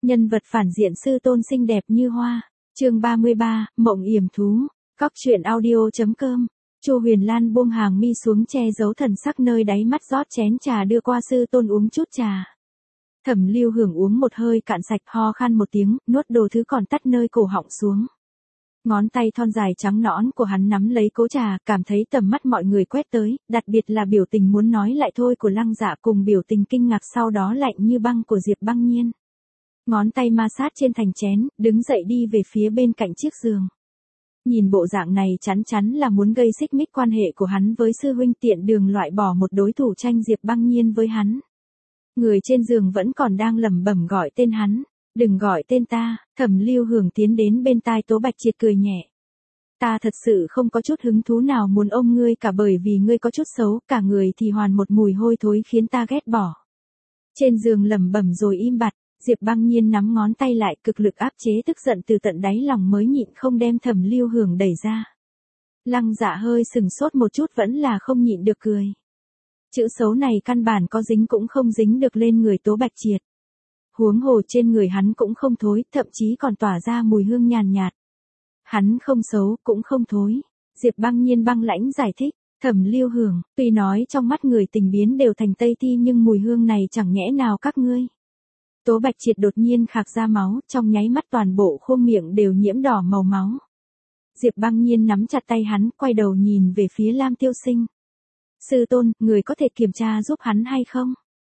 Nhân vật phản diện sư tôn xinh đẹp như hoa. Chương 33, Mộng yểm thú. Cóc truyện audio.com. Chu Huyền Lan buông hàng mi xuống che giấu thần sắc nơi đáy mắt, rót chén trà đưa qua sư tôn uống chút trà. Thẩm Lưu Hưởng uống một hơi cạn sạch, ho khan một tiếng, nuốt đồ thứ còn tắt nơi cổ họng xuống. Ngón tay thon dài trắng nõn của hắn nắm lấy cỗ trà, cảm thấy tầm mắt mọi người quét tới, đặc biệt là biểu tình muốn nói lại thôi của Lăng Dạ cùng biểu tình kinh ngạc sau đó lạnh như băng của Diệp Băng Nhiên. Ngón tay ma sát trên thành chén, đứng dậy đi về phía bên cạnh chiếc giường. Nhìn bộ dạng này chắn chắn là muốn gây xích mích quan hệ của hắn với sư huynh, tiện đường loại bỏ một đối thủ tranh Diệp Băng Nhiên với hắn. Người trên giường vẫn còn đang lẩm bẩm gọi tên hắn. Đừng gọi tên ta. Thẩm Lưu Hưởng tiến đến bên tai Tố Bạch Triệt cười nhẹ. Ta thật sự không có chút hứng thú nào muốn ôm ngươi cả, bởi vì ngươi có chút xấu, cả người thì hoàn một mùi hôi thối khiến ta ghét bỏ. Trên giường lẩm bẩm rồi im bặt. Diệp Băng Nhiên nắm ngón tay lại, cực lực áp chế tức giận từ tận đáy lòng mới nhịn không đem Thẩm Lưu Hưởng đẩy ra. Lăng Dạ hơi sừng sốt một chút, vẫn là không nhịn được cười. Chữ xấu này căn bản có dính cũng không dính được lên người Tố Bạch Triệt. Huống hồ trên người hắn cũng không thối, thậm chí còn tỏa ra mùi hương nhàn nhạt. Hắn không xấu, cũng không thối. Diệp Băng Nhiên băng lãnh giải thích. Thẩm Lưu Hưởng, tuy nói trong mắt người tình biến đều thành Tây Thi, nhưng mùi hương này chẳng nhẽ nào các ngươi. Tố Bạch Triệt đột nhiên khạc ra máu, trong nháy mắt toàn bộ khuôn miệng đều nhiễm đỏ màu máu. Diệp Băng Nhiên nắm chặt tay hắn, quay đầu nhìn về phía Lam Tiêu Sinh. Sư tôn, người có thể kiểm tra giúp hắn hay không?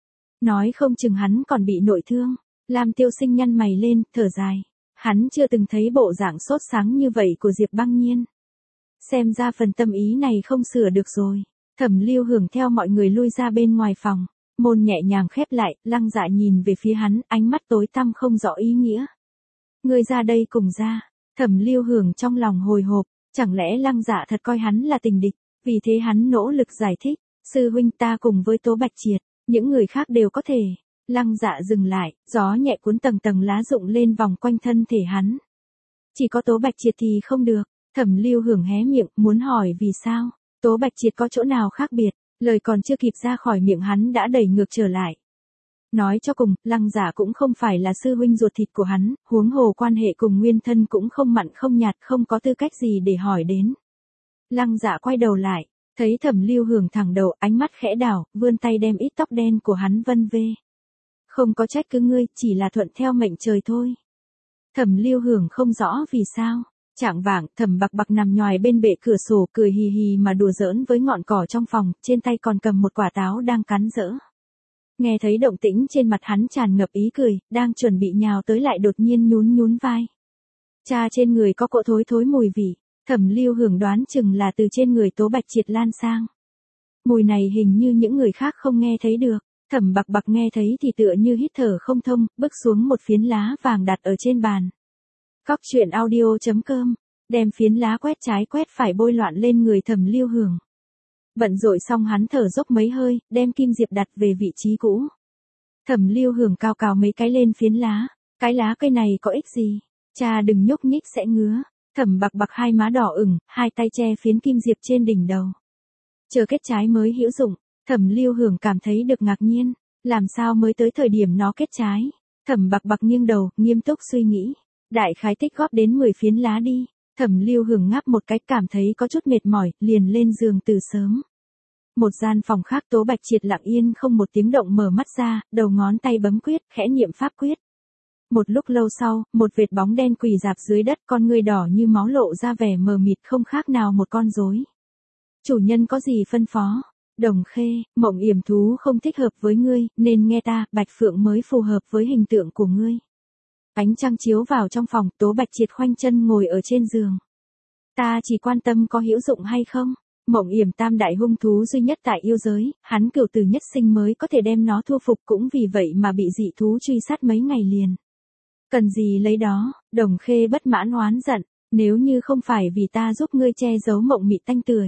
Nói không chừng hắn còn bị nội thương. Lam Tiêu Sinh nhăn mày lên, thở dài. Hắn chưa từng thấy bộ dạng sốt sáng như vậy của Diệp Băng Nhiên. Xem ra phần tâm ý này không sửa được rồi. Thẩm Lưu Hưởng theo mọi người lui ra bên ngoài phòng. Môn nhẹ nhàng khép lại, Lăng Dạ nhìn về phía hắn, ánh mắt tối tăm không rõ ý nghĩa. Ngươi ra đây cùng ra. Thẩm Lưu Hưởng trong lòng hồi hộp, chẳng lẽ Lăng Dạ thật coi hắn là tình địch, vì thế hắn nỗ lực giải thích. Sư huynh, ta cùng với Tố Bạch Triệt, những người khác đều có thể. Lăng Dạ dừng lại, gió nhẹ cuốn tầng tầng lá rụng lên vòng quanh thân thể hắn. Chỉ có Tố Bạch Triệt thì không được. Thẩm Lưu Hưởng hé miệng, muốn hỏi vì sao. Tố Bạch Triệt có chỗ nào khác biệt, lời còn chưa kịp ra khỏi miệng hắn đã đẩy ngược trở lại. Nói cho cùng, Lăng Dạ cũng không phải là sư huynh ruột thịt của hắn, huống hồ quan hệ cùng nguyên thân cũng không mặn không nhạt, không có tư cách gì để hỏi đến. Lăng Dạ quay đầu lại, thấy Thẩm Lưu Hưởng thẳng đầu, ánh mắt khẽ đảo, vươn tay đem ít tóc đen của hắn vân vê. Không có trách cứ ngươi, chỉ là thuận theo mệnh trời thôi. Thẩm Lưu Hưởng không rõ vì sao. Chạng vạng, Thẩm Bạc Bạc nằm nhoài bên bệ cửa sổ, cười hì hì mà đùa giỡn với ngọn cỏ trong phòng, trên tay còn cầm một quả táo đang cắn dỡ. Nghe thấy động tĩnh trên mặt hắn tràn ngập ý cười, đang chuẩn bị nhào tới lại đột nhiên nhún nhún vai. Cha, trên người có cỗ thối thối mùi vị. Thẩm Lưu Hưởng đoán chừng là từ trên người Tố Bạch Triệt lan sang. Mùi này hình như những người khác không nghe thấy được. Thẩm Bạc Bạc nghe thấy thì tựa như hít thở không thông, bước xuống một phiến lá vàng đặt ở trên bàn. Cóc truyện audio.com, đem phiến lá quét trái quét phải bôi loạn lên người Thẩm Lưu Hưởng. Bận rộn xong hắn thở dốc mấy hơi, đem kim diệp đặt về vị trí cũ. Thẩm Lưu Hưởng cào cào mấy cái lên phiến lá. Cái lá cây này có ích gì? Cha đừng nhúc nhích sẽ ngứa. Thẩm Bạc Bạc hai má đỏ ửng, hai tay che phiến kim diệp trên đỉnh đầu. Chờ kết trái mới hữu dụng. Thẩm Lưu Hưởng cảm thấy được ngạc nhiên. Làm sao mới tới thời điểm nó kết trái? Thẩm Bạc Bạc nghiêng đầu, nghiêm túc suy nghĩ. Đại khái tích góp đến 10 phiến lá đi. Thẩm Lưu Hưởng ngáp một cái, cảm thấy có chút mệt mỏi, liền lên giường từ sớm. Một gian phòng khác, Tố Bạch Triệt lặng yên không một tiếng động mở mắt ra, đầu ngón tay bấm quyết, khẽ niệm pháp quyết. Một lúc lâu sau, một vệt bóng đen quỳ rạp dưới đất, con ngươi đỏ như máu lộ ra vẻ mờ mịt không khác nào một con rối. Chủ nhân có gì phân phó? Đồng Khê, mộng yểm thú không thích hợp với ngươi, nên nghe ta, Bạch Phượng mới phù hợp với hình tượng của ngươi. Ánh trăng chiếu vào trong phòng, Tố Bạch Triệt khoanh chân ngồi ở trên giường. Ta chỉ quan tâm có hữu dụng hay không. Mộng yểm tam đại hung thú duy nhất tại yêu giới, hắn cửu tử nhất sinh mới có thể đem nó thu phục, cũng vì vậy mà bị dị thú truy sát mấy ngày liền. Cần gì lấy đó? Đồng Khê bất mãn oán giận. Nếu như không phải vì ta giúp ngươi che giấu mộng mị tanh tươi,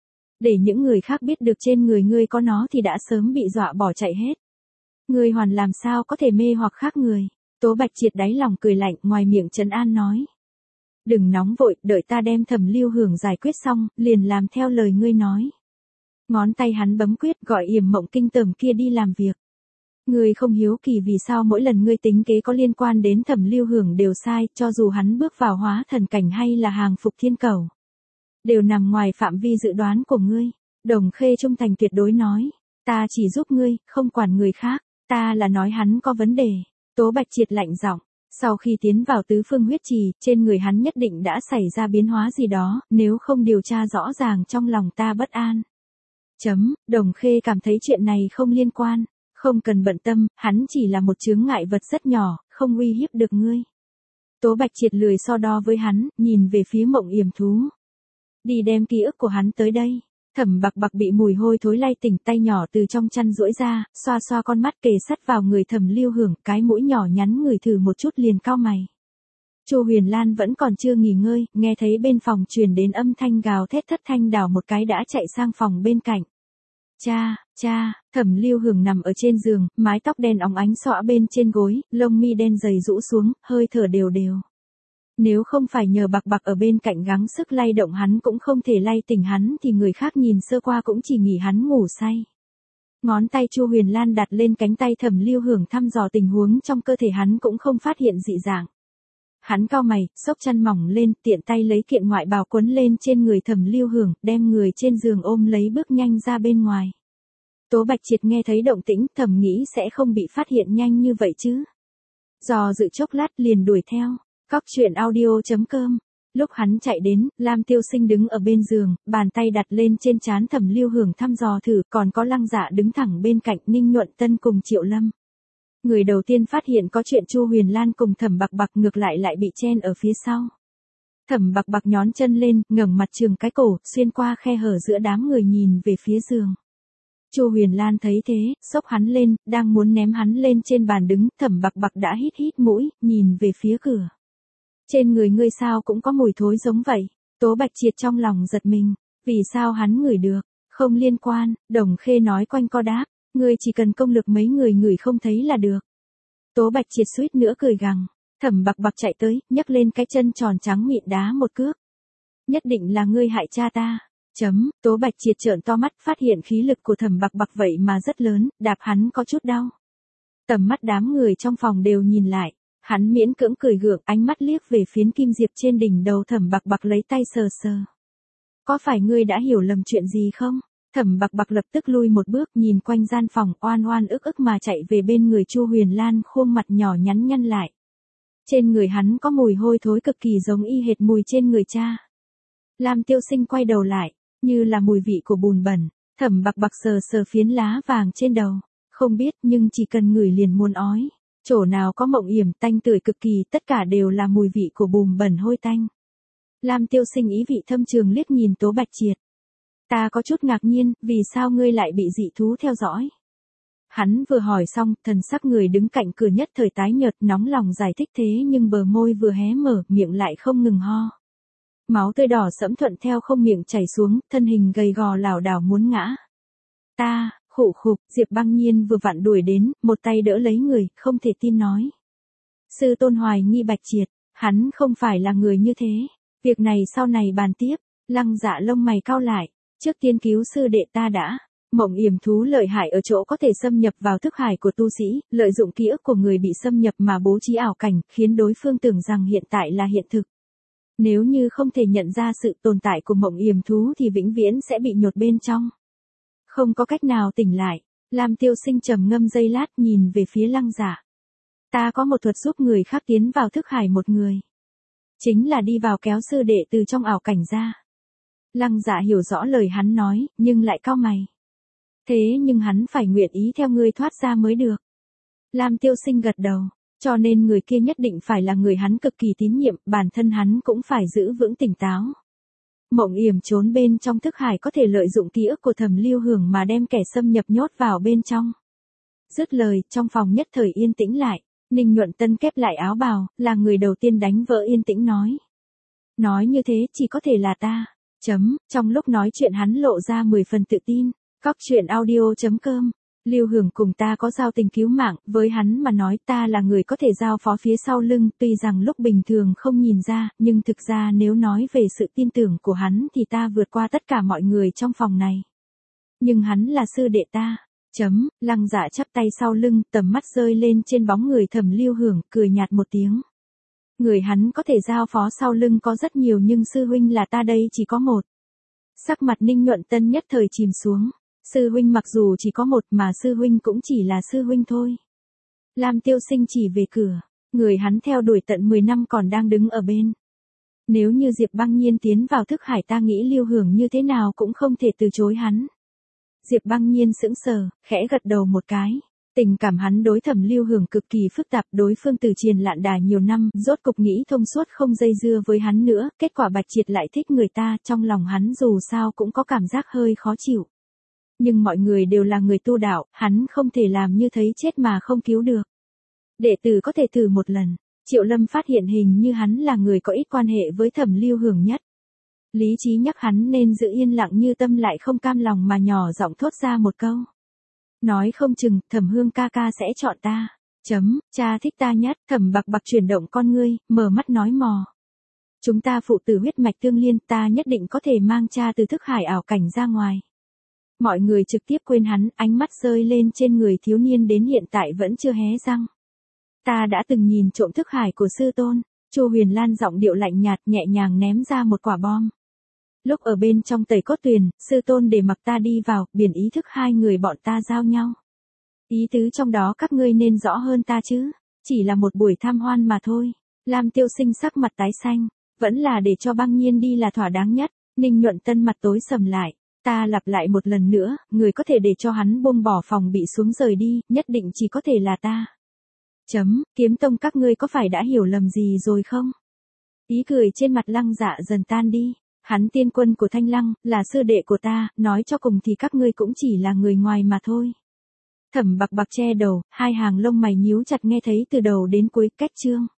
để những người khác biết được trên người ngươi có nó thì đã sớm bị dọa bỏ chạy hết. Ngươi hoàn làm sao có thể mê hoặc khác người? Tố Bạch Triệt đáy lòng cười lạnh, ngoài miệng trấn an nói. Đừng nóng vội, đợi ta đem Thẩm Lưu Hưởng giải quyết xong, liền làm theo lời ngươi nói. Ngón tay hắn bấm quyết, gọi yểm mộng kinh tởm kia đi làm việc. Ngươi không hiếu kỳ vì sao mỗi lần ngươi tính kế có liên quan đến Thẩm Lưu Hưởng đều sai, cho dù hắn bước vào hóa thần cảnh hay là hàng phục thiên cầu. Đều nằm ngoài phạm vi dự đoán của ngươi. Đồng Khê trung thành tuyệt đối nói. Ta chỉ giúp ngươi, không quản người khác. Ta là nói hắn có vấn đề. Tố Bạch Triệt lạnh giọng. Sau khi tiến vào tứ phương huyết trì, trên người hắn nhất định đã xảy ra biến hóa gì đó, nếu không điều tra rõ ràng trong lòng ta bất an. Đồng Khê cảm thấy chuyện này không liên quan. Không cần bận tâm, hắn chỉ là một chướng ngại vật rất nhỏ, không uy hiếp được ngươi. Tố Bạch Triệt lười so đo với hắn, nhìn về phía Mộng Yểm Thú. Đi đem ký ức của hắn tới đây. Thẩm Bạc Bạc bị mùi hôi thối lay tỉnh, tay nhỏ từ trong chăn duỗi ra, xoa xoa con mắt kề sát vào người Thẩm Lưu Hưởng, cái mũi nhỏ nhắn ngửi thử một chút liền cau mày. Chu Huyền Lan vẫn còn chưa nghỉ ngơi, nghe thấy bên phòng truyền đến âm thanh gào thét thất thanh, đảo một cái đã chạy sang phòng bên cạnh. Cha, Thẩm Lưu Hưởng nằm ở trên giường, mái tóc đen óng ánh xõa bên trên gối, lông mi đen dày rũ xuống, hơi thở đều đều. Nếu không phải nhờ Bạc Bạc ở bên cạnh gắng sức lay động hắn cũng không thể lay tỉnh hắn, thì người khác nhìn sơ qua cũng chỉ nghĩ hắn ngủ say. Ngón tay Chu Huyền Lan đặt lên cánh tay Thẩm Lưu Hưởng thăm dò tình huống trong cơ thể hắn, cũng không phát hiện dị dạng. Hắn cau mày, xốc chăn mỏng lên, tiện tay lấy kiện ngoại bào quấn lên trên người Thẩm Lưu Hưởng, đem người trên giường ôm lấy bước nhanh ra bên ngoài. Tố Bạch Triệt nghe thấy động tĩnh, thầm nghĩ sẽ không bị phát hiện nhanh như vậy chứ. Do dự chốc lát liền đuổi theo. Cóc truyện audio.com. Lúc hắn chạy đến, Lam Tiêu Sinh đứng ở bên giường, bàn tay đặt lên trên trán Thẩm Lưu Hưởng thăm dò thử, còn có Lăng Dạ đứng thẳng bên cạnh, Ninh Nhuận Tân cùng Triệu Lâm. Người đầu tiên phát hiện có chuyện Chu Huyền Lan cùng Thẩm Bạc Bạc ngược lại bị chen ở phía sau. Thẩm Bạc Bạc nhón chân lên, ngẩng mặt trường cái cổ, xuyên qua khe hở giữa đám người nhìn về phía giường. Chu Huyền Lan thấy thế, xốc hắn lên, đang muốn ném hắn lên trên bàn đứng, Thẩm Bạc Bạc đã hít mũi, nhìn về phía cửa. Trên người ngươi sao cũng có mùi thối giống vậy. Tố Bạch Triệt trong lòng giật mình, vì sao hắn ngửi được? Không liên quan, Đồng Khê nói quanh co đáp, ngươi chỉ cần công lực mấy người ngửi không thấy là được. Tố Bạch Triệt suýt nữa cười gằn. Thẩm Bạc Bạc chạy tới, nhấc lên cái chân tròn trắng mịn đá một cước. Nhất định là ngươi hại cha ta. Tố Bạch Triệt trợn to mắt, phát hiện khí lực của Thẩm Bạc Bạc vậy mà rất lớn, đạp hắn có chút đau. Tầm mắt đám người trong phòng đều nhìn lại. Hắn miễn cưỡng cười gượng, ánh mắt liếc về phiến kim diệp trên đỉnh đầu Thẩm Bạc Bạc, lấy tay sờ sờ. Có phải ngươi đã hiểu lầm chuyện gì không? Thẩm Bạc Bạc lập tức lui một bước, nhìn quanh gian phòng, oan oan ức ức mà chạy về bên người Chu Huyền Lan, khuôn mặt nhỏ nhắn nhăn lại. Trên người hắn có mùi hôi thối cực kỳ giống y hệt mùi trên người cha. Lam Tiêu Sinh quay đầu lại, như là mùi vị của bùn bẩn. Thẩm Bạc Bạc sờ sờ phiến lá vàng trên đầu. Không biết, nhưng chỉ cần ngửi liền muốn ói. Chỗ nào có Mộng Yểm, tanh tưởi cực kỳ, tất cả đều là mùi vị của bùn bẩn hôi tanh. Lam Tiêu Sinh ý vị thâm trường liếc nhìn Tố Bạch Triệt. Ta có chút ngạc nhiên, vì sao ngươi lại bị dị thú theo dõi? Hắn vừa hỏi xong, thần sắc người đứng cạnh cửa nhất thời tái nhợt, nóng lòng giải thích thế nhưng bờ môi vừa hé mở, miệng lại không ngừng ho. Máu tươi đỏ sẫm thuận theo không miệng chảy xuống, thân hình gầy gò lảo đảo muốn ngã. Khục, Diệp Băng Nhiên vừa vặn đuổi đến, một tay đỡ lấy người, không thể tin nói. Sư tôn hoài nghi Bạch Triệt, hắn không phải là người như thế. Việc này sau này bàn tiếp. Lăng Dạ lông mày cau lại. Trước tiên cứu sư đệ ta đã. Mộng Yểm Thú lợi hại ở chỗ có thể xâm nhập vào thức hải của tu sĩ, lợi dụng ký ức của người bị xâm nhập mà bố trí ảo cảnh, khiến đối phương tưởng rằng hiện tại là hiện thực. Nếu như không thể nhận ra sự tồn tại của Mộng Yểm Thú thì vĩnh viễn sẽ bị nhốt bên trong. Không có cách nào tỉnh lại. Lam Tiêu Sinh trầm ngâm giây lát, nhìn về phía Lăng Dạ. Ta có một thuật giúp người khác tiến vào thức hải một người. Chính là đi vào kéo sư đệ từ trong ảo cảnh ra. Lăng Dạ hiểu rõ lời hắn nói, nhưng lại cau mày. Thế nhưng hắn phải nguyện ý theo ngươi thoát ra mới được. Lam Tiêu Sinh gật đầu, cho nên người kia nhất định phải là người hắn cực kỳ tín nhiệm, bản thân hắn cũng phải giữ vững tỉnh táo. Mộng Yểm trốn bên trong thức hải có thể lợi dụng ký ức của Thẩm Lưu Hưởng mà đem kẻ xâm nhập nhốt vào bên trong. Dứt lời, trong phòng nhất thời yên tĩnh lại. Ninh Nhuận Tân kép lại áo bào, là người đầu tiên đánh vỡ yên tĩnh nói. Nói như thế chỉ có thể là ta. Trong lúc nói chuyện hắn lộ ra 10 phần tự tin. Cóc truyện audio.com. Lưu Hưởng cùng ta có giao tình cứu mạng, với hắn mà nói ta là người có thể giao phó phía sau lưng, tuy rằng lúc bình thường không nhìn ra, nhưng thực ra nếu nói về sự tin tưởng của hắn thì ta vượt qua tất cả mọi người trong phòng này. Nhưng hắn là sư đệ ta. Lăng Dạ chắp tay sau lưng, tầm mắt rơi lên trên bóng người Thẩm Lưu Hưởng, cười nhạt một tiếng. Người hắn có thể giao phó sau lưng có rất nhiều nhưng sư huynh là ta đây chỉ có một. Sắc mặt Ninh Nhuận Tân nhất thời chìm xuống. Sư huynh mặc dù chỉ có một mà sư huynh cũng chỉ là sư huynh thôi. Lam Tiêu Sinh chỉ về cửa. Người hắn theo đuổi tận 10 năm còn đang đứng ở bên. Nếu như Diệp Băng Nhiên tiến vào thức hải ta nghĩ Lưu Hưởng như thế nào cũng không thể từ chối hắn. Diệp Băng Nhiên sững sờ, khẽ gật đầu một cái. Tình cảm hắn đối Thẩm Lưu Hưởng cực kỳ phức tạp, đối phương từ triền lạn đà nhiều năm, rốt cục nghĩ thông suốt không dây dưa với hắn nữa, kết quả Bạch Triệt lại thích người ta, trong lòng hắn dù sao cũng có cảm giác hơi khó chịu. Nhưng mọi người đều là người tu đạo, hắn không thể làm như thấy chết mà không cứu được. Đệ tử có thể thử một lần. Triệu Lâm phát hiện hình như hắn là người có ít quan hệ với Thẩm Lưu Hưởng nhất. Lý trí nhắc hắn nên giữ yên lặng như tâm lại không cam lòng mà nhỏ giọng thốt ra một câu. Nói không chừng, Thẩm Hương ca ca sẽ chọn ta. Cha thích ta nhất, Thẩm Bạc Bạc chuyển động con ngươi, mở mắt nói mò. Chúng ta phụ tử huyết mạch tương liên, ta nhất định có thể mang cha từ thức hải ảo cảnh ra ngoài. Mọi người trực tiếp quên hắn, ánh mắt rơi lên trên người thiếu niên đến hiện tại vẫn chưa hé răng. Ta đã từng nhìn trộm thức hải của sư tôn. Chu Huyền Lan giọng điệu lạnh nhạt nhẹ nhàng ném ra một quả bom. Lúc ở bên trong Tẩy Cốt Tuyền, sư tôn để mặc ta đi vào, biển ý thức hai người bọn ta giao nhau. Ý tứ trong đó các ngươi nên rõ hơn ta chứ, chỉ là một buổi tham hoan mà thôi. Lam Tiêu Sinh sắc mặt tái xanh, vẫn là để cho Băng Nhiên đi là thỏa đáng nhất. Ninh Nhuận Tân mặt tối sầm lại, ta lặp lại một lần nữa, người có thể để cho hắn buông bỏ phòng bị xuống rời đi, nhất định chỉ có thể là ta. Kiếm tông các ngươi có phải đã hiểu lầm gì rồi không? Ý cười trên mặt Lăng Dạ dần tan đi. Hắn tiên quân của Thanh Lăng, là sư đệ của ta, nói cho cùng thì các ngươi cũng chỉ là người ngoài mà thôi. Thẩm Bạc Bạc che đầu, hai hàng lông mày nhíu chặt nghe thấy từ đầu đến cuối, kết chương.